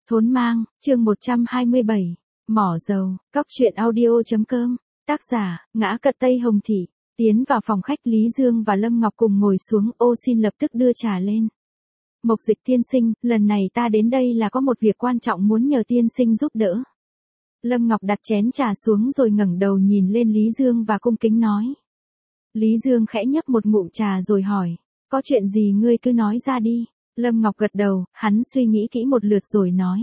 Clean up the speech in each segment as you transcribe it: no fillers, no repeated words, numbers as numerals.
Thốn mang, chương 127. Mỏ dầu, cóc truyện audio.com. Tác giả, Ngã Cật Tây Hồng Thị. Tiến vào phòng khách, Lý Dương và Lâm Ngọc cùng ngồi xuống. Ô xin lập tức đưa trà lên. Mộc Dịch tiên sinh, lần này ta đến đây là có một việc quan trọng muốn nhờ tiên sinh giúp đỡ. Lâm Ngọc đặt chén trà xuống rồi ngẩng đầu nhìn lên Lý Dương và cung kính nói. Lý Dương khẽ nhấp một ngụm trà rồi hỏi, có chuyện gì ngươi cứ nói ra đi. Lâm Ngọc gật đầu, hắn suy nghĩ kỹ một lượt rồi nói.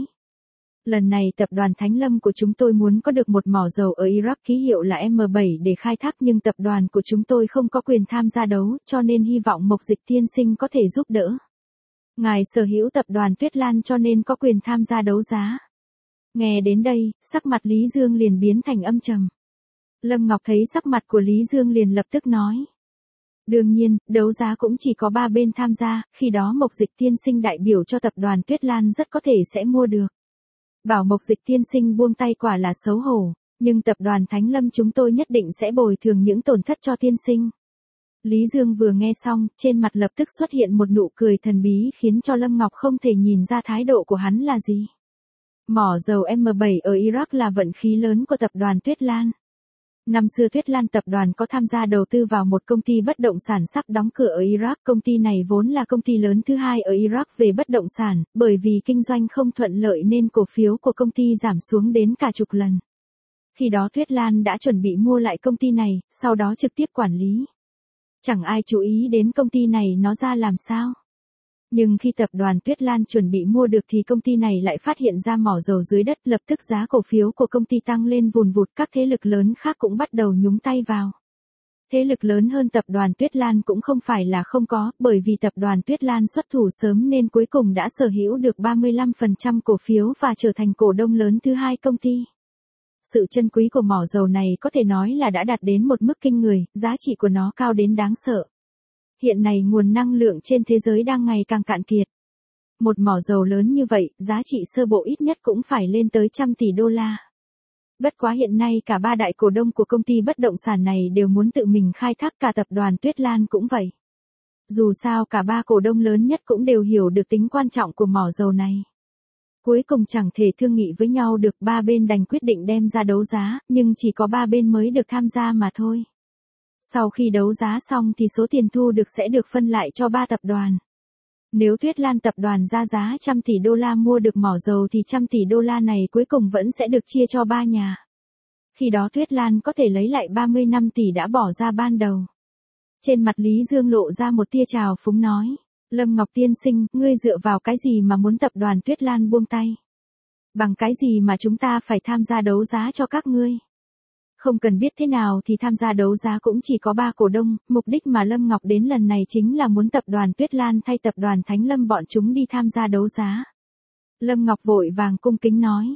Lần này tập đoàn Thánh Lâm của chúng tôi muốn có được một mỏ dầu ở Iraq ký hiệu là M7 để khai thác, nhưng tập đoàn của chúng tôi không có quyền tham gia đấu, cho nên hy vọng Mộc Dịch tiên sinh có thể giúp đỡ. Ngài sở hữu tập đoàn Tuyết Lan cho nên có quyền tham gia đấu giá. Nghe đến đây, sắc mặt Lý Dương liền biến thành âm trầm. Lâm Ngọc thấy sắc mặt của Lý Dương liền lập tức nói. Đương nhiên, đấu giá cũng chỉ có 3 bên tham gia, khi đó Mộc Dịch tiên sinh đại biểu cho tập đoàn Tuyết Lan rất có thể sẽ mua được. Bảo Mộc Dịch tiên sinh buông tay quả là xấu hổ, nhưng tập đoàn Thánh Lâm chúng tôi nhất định sẽ bồi thường những tổn thất cho tiên sinh. Lý Dương vừa nghe xong, trên mặt lập tức xuất hiện một nụ cười thần bí khiến cho Lâm Ngọc không thể nhìn ra thái độ của hắn là gì. Mỏ dầu M7 ở Iraq là vận khí lớn của tập đoàn Tuyết Lan. Năm xưa Tuyết Lan tập đoàn có tham gia đầu tư vào một công ty bất động sản sắp đóng cửa ở Iraq. Công ty này vốn là công ty lớn thứ 2 ở Iraq về bất động sản, bởi vì kinh doanh không thuận lợi nên cổ phiếu của công ty giảm xuống đến cả chục lần. Khi đó Tuyết Lan đã chuẩn bị mua lại công ty này, sau đó trực tiếp quản lý. Chẳng ai chú ý đến công ty này nó ra làm sao. Nhưng khi tập đoàn Tuyết Lan chuẩn bị mua được thì công ty này lại phát hiện ra mỏ dầu dưới đất, lập tức giá cổ phiếu của công ty tăng lên vùn vụt, các thế lực lớn khác cũng bắt đầu nhúng tay vào. Thế lực lớn hơn tập đoàn Tuyết Lan cũng không phải là không có, bởi vì tập đoàn Tuyết Lan xuất thủ sớm nên cuối cùng đã sở hữu được 35% cổ phiếu và trở thành cổ đông lớn thứ 2 công ty. Sự chân quý của mỏ dầu này có thể nói là đã đạt đến một mức kinh người, giá trị của nó cao đến đáng sợ. Hiện nay nguồn năng lượng trên thế giới đang ngày càng cạn kiệt. Một mỏ dầu lớn như vậy, giá trị sơ bộ ít nhất cũng phải lên tới $100 tỷ. Bất quá hiện nay cả 3 đại cổ đông của công ty bất động sản này đều muốn tự mình khai thác, cả tập đoàn Tuyết Lan cũng vậy. Dù sao cả 3 cổ đông lớn nhất cũng đều hiểu được tính quan trọng của mỏ dầu này. Cuối cùng chẳng thể thương nghị với nhau được, 3 bên đành quyết định đem ra đấu giá, nhưng chỉ có 3 bên mới được tham gia mà thôi. Sau khi đấu giá xong thì số tiền thu được sẽ được phân lại cho 3 tập đoàn. Nếu Tuyết Lan tập đoàn ra giá $100 tỷ mua được mỏ dầu thì $100 tỷ này cuối cùng vẫn sẽ được chia cho 3 nhà. Khi đó Tuyết Lan có thể lấy lại 35 tỷ đã bỏ ra ban đầu. Trên mặt Lý Dương lộ ra một tia trào phúng nói. Lâm Ngọc tiên sinh, ngươi dựa vào cái gì mà muốn tập đoàn Tuyết Lan buông tay? Bằng cái gì mà chúng ta phải tham gia đấu giá cho các ngươi? Không cần biết thế nào thì tham gia đấu giá cũng chỉ có 3 cổ đông, mục đích mà Lâm Ngọc đến lần này chính là muốn tập đoàn Tuyết Lan thay tập đoàn Thánh Lâm bọn chúng đi tham gia đấu giá. Lâm Ngọc vội vàng cung kính nói,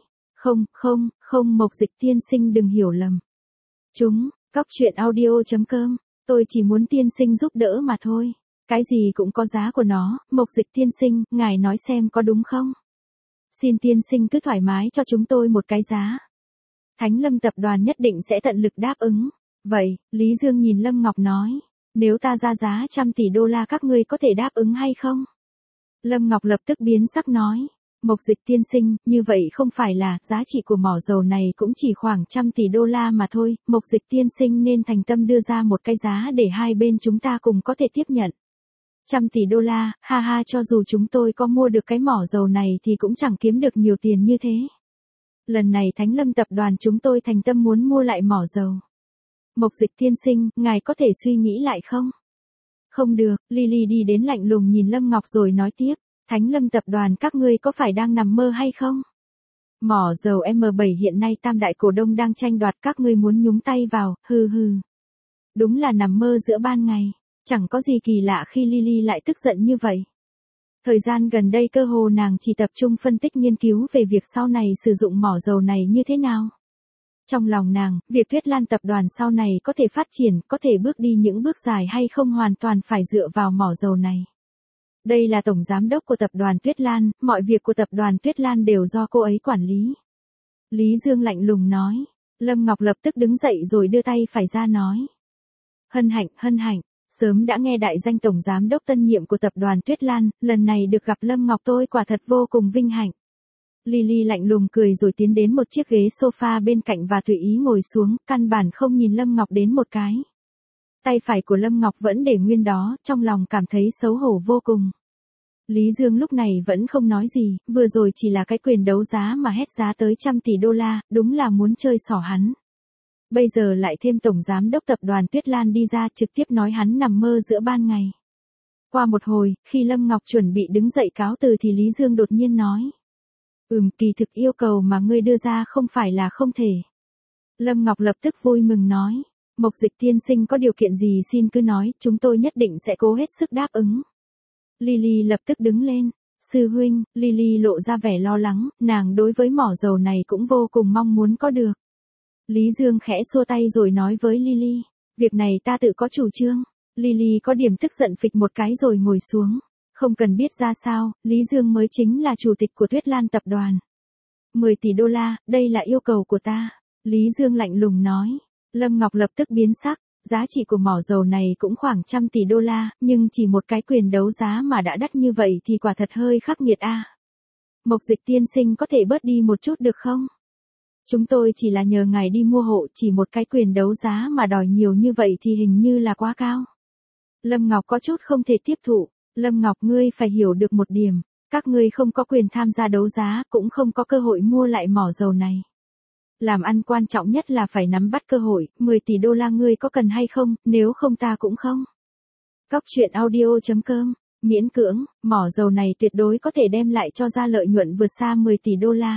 không Mộc Dịch tiên sinh đừng hiểu lầm. Cóc truyện audio.com, tôi chỉ muốn tiên sinh giúp đỡ mà thôi. Cái gì cũng có giá của nó, Mộc Dịch tiên sinh, ngài nói xem có đúng không? Xin tiên sinh cứ thoải mái cho chúng tôi một cái giá. Thánh Lâm tập đoàn nhất định sẽ tận lực đáp ứng. Vậy, Lý Dương nhìn Lâm Ngọc nói, nếu ta ra giá $100 tỷ các ngươi có thể đáp ứng hay không? Lâm Ngọc lập tức biến sắc nói, Mộc Dịch tiên sinh, như vậy không phải là, giá trị của mỏ dầu này cũng chỉ khoảng $100 tỷ mà thôi, Mộc Dịch tiên sinh nên thành tâm đưa ra một cái giá để hai bên chúng ta cùng có thể tiếp nhận. $100 tỷ, ha ha, cho dù chúng tôi có mua được cái mỏ dầu này thì cũng chẳng kiếm được nhiều tiền như thế. Lần này Thánh Lâm tập đoàn chúng tôi thành tâm muốn mua lại mỏ dầu. Mộc Dịch tiên sinh, ngài có thể suy nghĩ lại không? Không được, Lily đi đến lạnh lùng nhìn Lâm Ngọc rồi nói tiếp, Thánh Lâm tập đoàn các ngươi có phải đang nằm mơ hay không? Mỏ dầu M7 hiện nay tam đại cổ đông đang tranh đoạt, các ngươi muốn nhúng tay vào, hừ. Đúng là nằm mơ giữa ban ngày, chẳng có gì kỳ lạ khi Lily lại tức giận như vậy. Thời gian gần đây cơ hồ nàng chỉ tập trung phân tích nghiên cứu về việc sau này sử dụng mỏ dầu này như thế nào. Trong lòng nàng, việc Tuyết Lan tập đoàn sau này có thể phát triển, có thể bước đi những bước dài hay không hoàn toàn phải dựa vào mỏ dầu này. Đây là tổng giám đốc của tập đoàn Tuyết Lan, mọi việc của tập đoàn Tuyết Lan đều do cô ấy quản lý. Lý Dương lạnh lùng nói. Lâm Ngọc lập tức đứng dậy rồi đưa tay phải ra nói. Hân hạnh. Sớm đã nghe đại danh tổng giám đốc tân nhiệm của tập đoàn Tuyết Lan, lần này được gặp Lâm Ngọc tôi quả thật vô cùng vinh hạnh. Lily lạnh lùng cười rồi tiến đến một chiếc ghế sofa bên cạnh và tùy ý ngồi xuống, căn bản không nhìn Lâm Ngọc đến một cái. Tay phải của Lâm Ngọc vẫn để nguyên đó, trong lòng cảm thấy xấu hổ vô cùng. Lý Dương lúc này vẫn không nói gì, vừa rồi chỉ là cái quyền đấu giá mà hét giá tới $100 tỷ, đúng là muốn chơi xỏ hắn. Bây giờ lại thêm Tổng Giám đốc Tập đoàn Tuyết Lan đi ra trực tiếp nói hắn nằm mơ giữa ban ngày. Qua một hồi, khi Lâm Ngọc chuẩn bị đứng dậy cáo từ thì Lý Dương đột nhiên nói. Kỳ thực yêu cầu mà ngươi đưa ra không phải là không thể. Lâm Ngọc lập tức vui mừng nói. Mộc Dịch tiên sinh có điều kiện gì xin cứ nói, chúng tôi nhất định sẽ cố hết sức đáp ứng. Lily lập tức đứng lên. Sư huynh, Lily lộ ra vẻ lo lắng, nàng đối với mỏ dầu này cũng vô cùng mong muốn có được. Lý Dương khẽ xua tay rồi nói với Lily. Việc này ta tự có chủ trương. Lily có điểm tức giận phịch một cái rồi ngồi xuống. Không cần biết ra sao, Lý Dương mới chính là chủ tịch của Tuyết Lan tập đoàn. $10 tỷ, đây là yêu cầu của ta. Lý Dương lạnh lùng nói. Lâm Ngọc lập tức biến sắc. Giá trị của mỏ dầu này cũng khoảng $100 tỷ, nhưng chỉ một cái quyền đấu giá mà đã đắt như vậy thì quả thật hơi khắc nghiệt a. Mộc Dịch tiên sinh có thể bớt đi một chút được không? Chúng tôi chỉ là nhờ ngài đi mua hộ, chỉ một cái quyền đấu giá mà đòi nhiều như vậy thì hình như là quá cao. Lâm Ngọc có chút không thể tiếp thụ. Lâm Ngọc, ngươi phải hiểu được một điểm, các ngươi không có quyền tham gia đấu giá, cũng không có cơ hội mua lại mỏ dầu này. Làm ăn quan trọng nhất là phải nắm bắt cơ hội, $10 tỷ ngươi có cần hay không, nếu không ta cũng không. Cóc truyện audio.com, miễn cưỡng, mỏ dầu này tuyệt đối có thể đem lại cho ra lợi nhuận vượt xa $10 tỷ.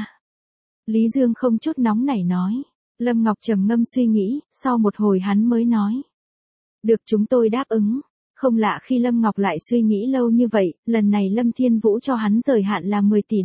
Lý Dương không chút nóng nảy nói. Lâm Ngọc trầm ngâm suy nghĩ, sau một hồi hắn mới nói. Được, chúng tôi đáp ứng. Không lạ khi Lâm Ngọc lại suy nghĩ lâu như vậy, lần này Lâm Thiên Vũ cho hắn thời hạn là $10 tỷ.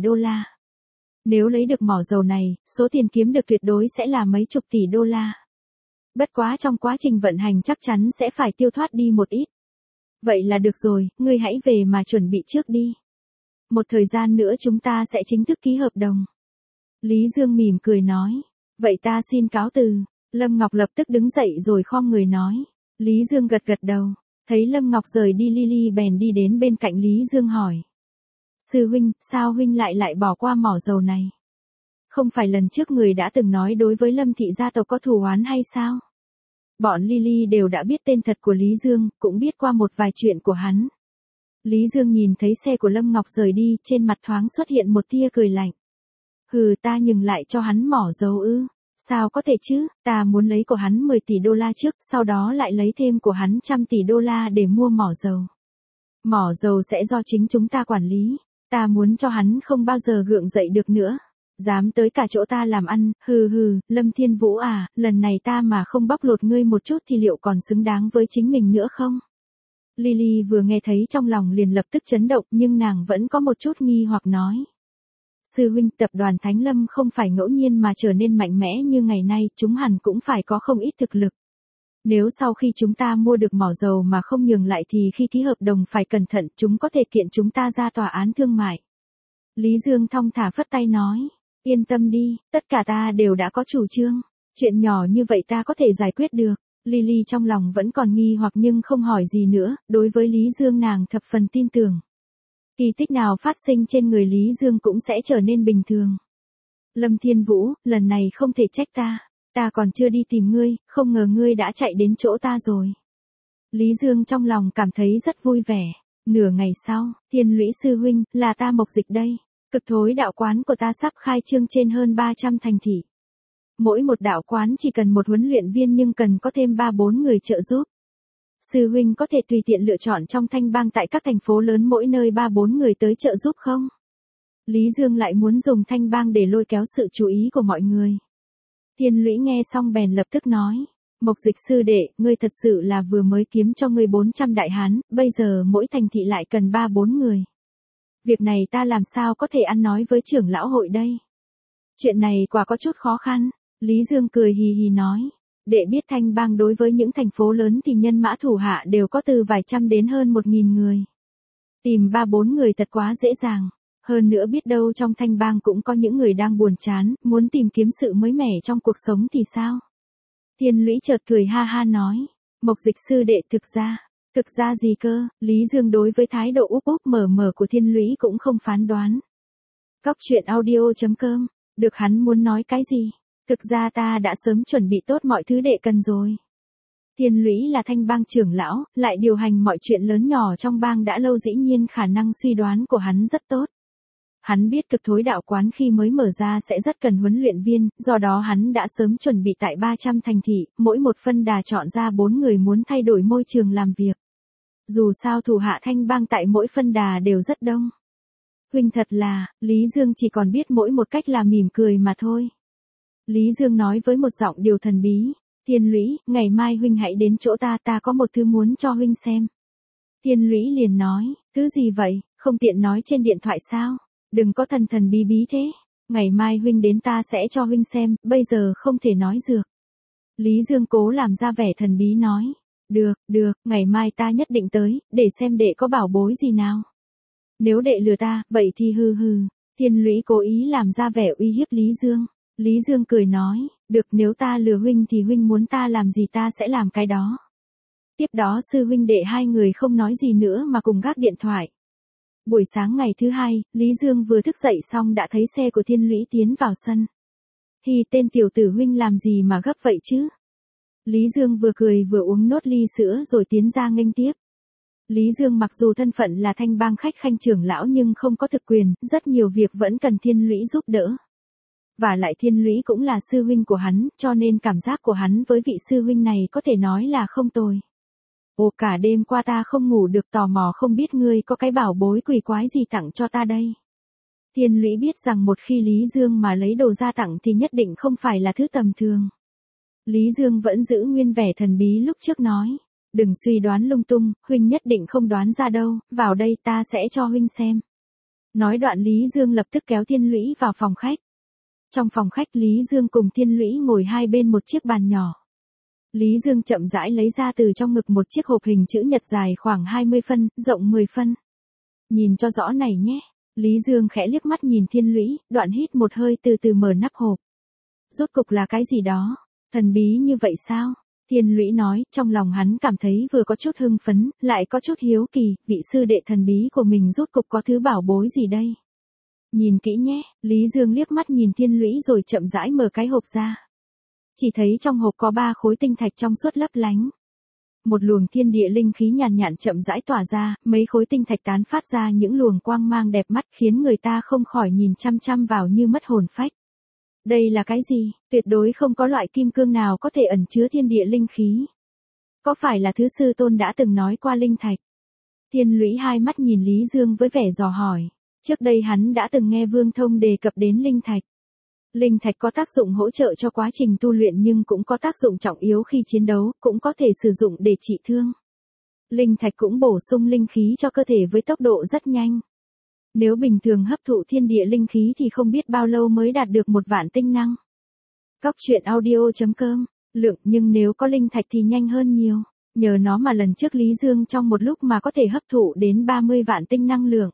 Nếu lấy được mỏ dầu này, số tiền kiếm được tuyệt đối sẽ là mấy chục tỷ đô la. Bất quá trong quá trình vận hành chắc chắn sẽ phải tiêu thoát đi một ít. Vậy là được rồi, ngươi hãy về mà chuẩn bị trước đi. Một thời gian nữa chúng ta sẽ chính thức ký hợp đồng. Lý Dương mỉm cười nói. Vậy ta xin cáo từ. Lâm Ngọc lập tức đứng dậy rồi khom người nói. Lý Dương gật gật đầu. Thấy Lâm Ngọc rời đi, Lily bèn đi đến bên cạnh Lý Dương hỏi. Sư huynh, sao huynh lại bỏ qua mỏ dầu này? Không phải lần trước người đã từng nói đối với Lâm thị gia tộc có thù oán hay sao? Bọn Lily đều đã biết tên thật của Lý Dương, cũng biết qua một vài chuyện của hắn. Lý Dương nhìn thấy xe của Lâm Ngọc rời đi, trên mặt thoáng xuất hiện một tia cười lạnh. Hừ, ta nhường lại cho hắn mỏ dầu ư? Sao có thể chứ, ta muốn lấy của hắn $10 tỷ trước, sau đó lại lấy thêm của hắn $100 tỷ để mua mỏ dầu. Mỏ dầu sẽ do chính chúng ta quản lý. Ta muốn cho hắn không bao giờ gượng dậy được nữa. Dám tới cả chỗ ta làm ăn, hừ, Lâm Thiên Vũ à, lần này ta mà không bóc lột ngươi một chút thì liệu còn xứng đáng với chính mình nữa không? Lily vừa nghe thấy trong lòng liền lập tức chấn động, nhưng nàng vẫn có một chút nghi hoặc nói. Sư huynh, tập đoàn Thánh Lâm không phải ngẫu nhiên mà trở nên mạnh mẽ như ngày nay, chúng hẳn cũng phải có không ít thực lực. Nếu sau khi chúng ta mua được mỏ dầu mà không nhường lại thì khi ký hợp đồng phải cẩn thận, chúng có thể kiện chúng ta ra tòa án thương mại. Lý Dương thong thả phất tay nói. Yên tâm đi, tất cả ta đều đã có chủ trương. Chuyện nhỏ như vậy ta có thể giải quyết được. Lily trong lòng vẫn còn nghi hoặc nhưng không hỏi gì nữa, đối với Lý Dương nàng thập phần tin tưởng. Kỳ tích nào phát sinh trên người Lý Dương cũng sẽ trở nên bình thường. Lâm Thiên Vũ, lần này không thể trách ta. Ta còn chưa đi tìm ngươi, không ngờ ngươi đã chạy đến chỗ ta rồi. Lý Dương trong lòng cảm thấy rất vui vẻ. Nửa ngày sau, Thiên Lũy sư huynh, là ta Mộc Dịch đây. Cực thối đạo quán của ta sắp khai trương trên hơn 300 thành thị. Mỗi một đạo quán chỉ cần một huấn luyện viên nhưng cần có thêm 3-4 người trợ giúp. Sư huynh có thể tùy tiện lựa chọn trong Thanh Bang tại các thành phố lớn mỗi nơi 3-4 người tới trợ giúp không? Lý Dương lại muốn dùng Thanh Bang để lôi kéo sự chú ý của mọi người. Thiên Lũy nghe xong bèn lập tức nói. Mộc Dịch sư đệ, ngươi thật sự là vừa mới kiếm cho ngươi 400 đại hán, bây giờ mỗi thành thị lại cần 3-4 người. Việc này ta làm sao có thể ăn nói với trưởng lão hội đây? Chuyện này quả có chút khó khăn. Lý Dương cười hì hì nói. Đệ biết Thanh Bang đối với những thành phố lớn thì nhân mã thủ hạ đều có từ vài trăm đến hơn 1.000 người. Tìm 3-4 người thật quá dễ dàng. Hơn nữa biết đâu trong Thanh Bang cũng có những người đang buồn chán, muốn tìm kiếm sự mới mẻ trong cuộc sống thì sao? Thiên Lũy chợt cười ha ha nói. Mộc Dịch sư đệ, thực ra gì cơ? Lý Dương đối với thái độ úp úp mở mở của Thiên Lũy cũng không phán đoán. Cóc truyện audio.com, được hắn muốn nói cái gì? Thực ra ta đã sớm chuẩn bị tốt mọi thứ đệ cần rồi. Thiên Lũy là Thanh bang trưởng lão, lại điều hành mọi chuyện lớn nhỏ trong bang đã lâu, dĩ nhiên khả năng suy đoán của hắn rất tốt. Hắn biết cực thối đạo quán khi mới mở ra sẽ rất cần huấn luyện viên, do đó hắn đã sớm chuẩn bị tại 300 thành thị, mỗi một phân đà chọn ra 4 người muốn thay đổi môi trường làm việc. Dù sao thủ hạ Thanh bang tại mỗi phân đà đều rất đông. Huynh thật là, Lý Dương chỉ còn biết mỗi một cách là mỉm cười mà thôi. Lý Dương nói với một giọng điệu thần bí, Thiên Lũy, ngày mai huynh hãy đến chỗ ta có một thứ muốn cho huynh xem. Thiên Lũy liền nói, thứ gì vậy, không tiện nói trên điện thoại sao? Đừng có thần thần bí bí thế. Ngày mai huynh đến ta sẽ cho huynh xem, bây giờ không thể nói dược. Lý Dương cố làm ra vẻ thần bí nói. Được, ngày mai ta nhất định tới, để xem đệ có bảo bối gì nào. Nếu đệ lừa ta, vậy thì hừ. Thiên Lũy cố ý làm ra vẻ uy hiếp Lý Dương. Lý Dương cười nói, được, nếu ta lừa huynh thì huynh muốn ta làm gì ta sẽ làm cái đó. Tiếp đó sư huynh đệ hai người không nói gì nữa mà cùng gác điện thoại. Buổi sáng ngày thứ hai, Lý Dương vừa thức dậy xong đã thấy xe của Thiên Lũy tiến vào sân. Hi, tên tiểu tử huynh làm gì mà gấp vậy chứ? Lý Dương vừa cười vừa uống nốt ly sữa rồi tiến ra nghênh tiếp. Lý Dương mặc dù thân phận là Thanh bang khách khanh trưởng lão nhưng không có thực quyền, rất nhiều việc vẫn cần Thiên Lũy giúp đỡ. Và lại Thiên Lũy cũng là sư huynh của hắn, cho nên cảm giác của hắn với vị sư huynh này có thể nói là không tồi. Ồ, cả đêm qua ta không ngủ được, tò mò không biết ngươi có cái bảo bối quỷ quái gì tặng cho ta đây. Thiên Lũy biết rằng một khi Lý Dương mà lấy đồ ra tặng thì nhất định không phải là thứ tầm thường. Lý Dương vẫn giữ nguyên vẻ thần bí lúc trước nói. Đừng suy đoán lung tung, huynh nhất định không đoán ra đâu, vào đây ta sẽ cho huynh xem. Nói đoạn Lý Dương lập tức kéo Thiên Lũy vào phòng khách. Trong phòng khách Lý Dương cùng Thiên Lũy ngồi hai bên một chiếc bàn nhỏ. Lý Dương chậm rãi lấy ra từ trong ngực một chiếc hộp hình chữ nhật dài khoảng 20 phân, rộng 10 phân. Nhìn cho rõ này nhé. Lý Dương khẽ liếc mắt nhìn Thiên Lũy, đoạn hít một hơi từ từ mở nắp hộp. Rốt cục là cái gì đó? Thần bí như vậy sao? Thiên Lũy nói, trong lòng hắn cảm thấy vừa có chút hưng phấn, lại có chút hiếu kỳ, vị sư đệ thần bí của mình rốt cục có thứ bảo bối gì đây? Nhìn kỹ nhé, Lý Dương liếc mắt nhìn Thiên Lũy rồi chậm rãi mở cái hộp ra. Chỉ thấy trong hộp có 3 khối tinh thạch trong suốt lấp lánh. Một luồng thiên địa linh khí nhàn nhạt chậm rãi tỏa ra, mấy khối tinh thạch tán phát ra những luồng quang mang đẹp mắt khiến người ta không khỏi nhìn chăm chăm vào như mất hồn phách. Đây là cái gì? Tuyệt đối không có loại kim cương nào có thể ẩn chứa thiên địa linh khí. Có phải là thứ sư tôn đã từng nói qua linh thạch? Thiên Lũy hai mắt nhìn Lý Dương với vẻ dò hỏi. Trước đây hắn đã từng nghe Vương Thông đề cập đến linh thạch. Linh thạch có tác dụng hỗ trợ cho quá trình tu luyện nhưng cũng có tác dụng trọng yếu khi chiến đấu, cũng có thể sử dụng để trị thương. Linh thạch cũng bổ sung linh khí cho cơ thể với tốc độ rất nhanh. Nếu bình thường hấp thụ thiên địa linh khí thì không biết bao lâu mới đạt được 1.000.000 tinh năng. Cóc truyện audio.com, lượng, nhưng nếu có linh thạch thì nhanh hơn nhiều. Nhờ nó mà lần trước Lý Dương trong một lúc mà có thể hấp thụ đến 30 vạn tinh năng lượng.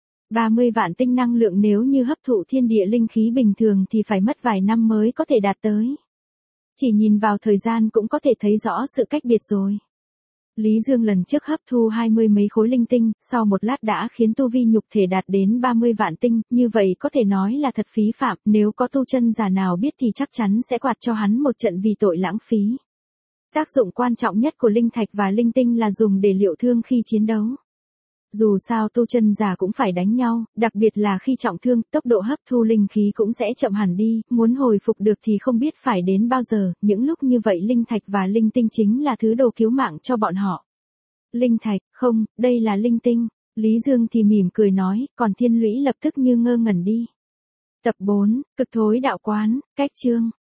30 vạn tinh năng lượng nếu như hấp thụ thiên địa linh khí bình thường thì phải mất vài năm mới có thể đạt tới. Chỉ nhìn vào thời gian cũng có thể thấy rõ sự cách biệt rồi. Lý Dương lần trước hấp thu 20 mấy khối linh tinh, sau một lát đã khiến tu vi nhục thể đạt đến 30 vạn tinh, như vậy có thể nói là thật phí phạm, nếu có tu chân giả nào biết thì chắc chắn sẽ quạt cho hắn một trận vì tội lãng phí. Tác dụng quan trọng nhất của linh thạch và linh tinh là dùng để liệu thương khi chiến đấu. Dù sao tu chân giả cũng phải đánh nhau, đặc biệt là khi trọng thương, tốc độ hấp thu linh khí cũng sẽ chậm hẳn đi, muốn hồi phục được thì không biết phải đến bao giờ, những lúc như vậy linh thạch và linh tinh chính là thứ đồ cứu mạng cho bọn họ. Linh thạch, không, đây là linh tinh. Lý Dương thì mỉm cười nói, còn Thiên Lũy lập tức như ngơ ngẩn đi. Tập 4, cực thối đạo quán, cách chương.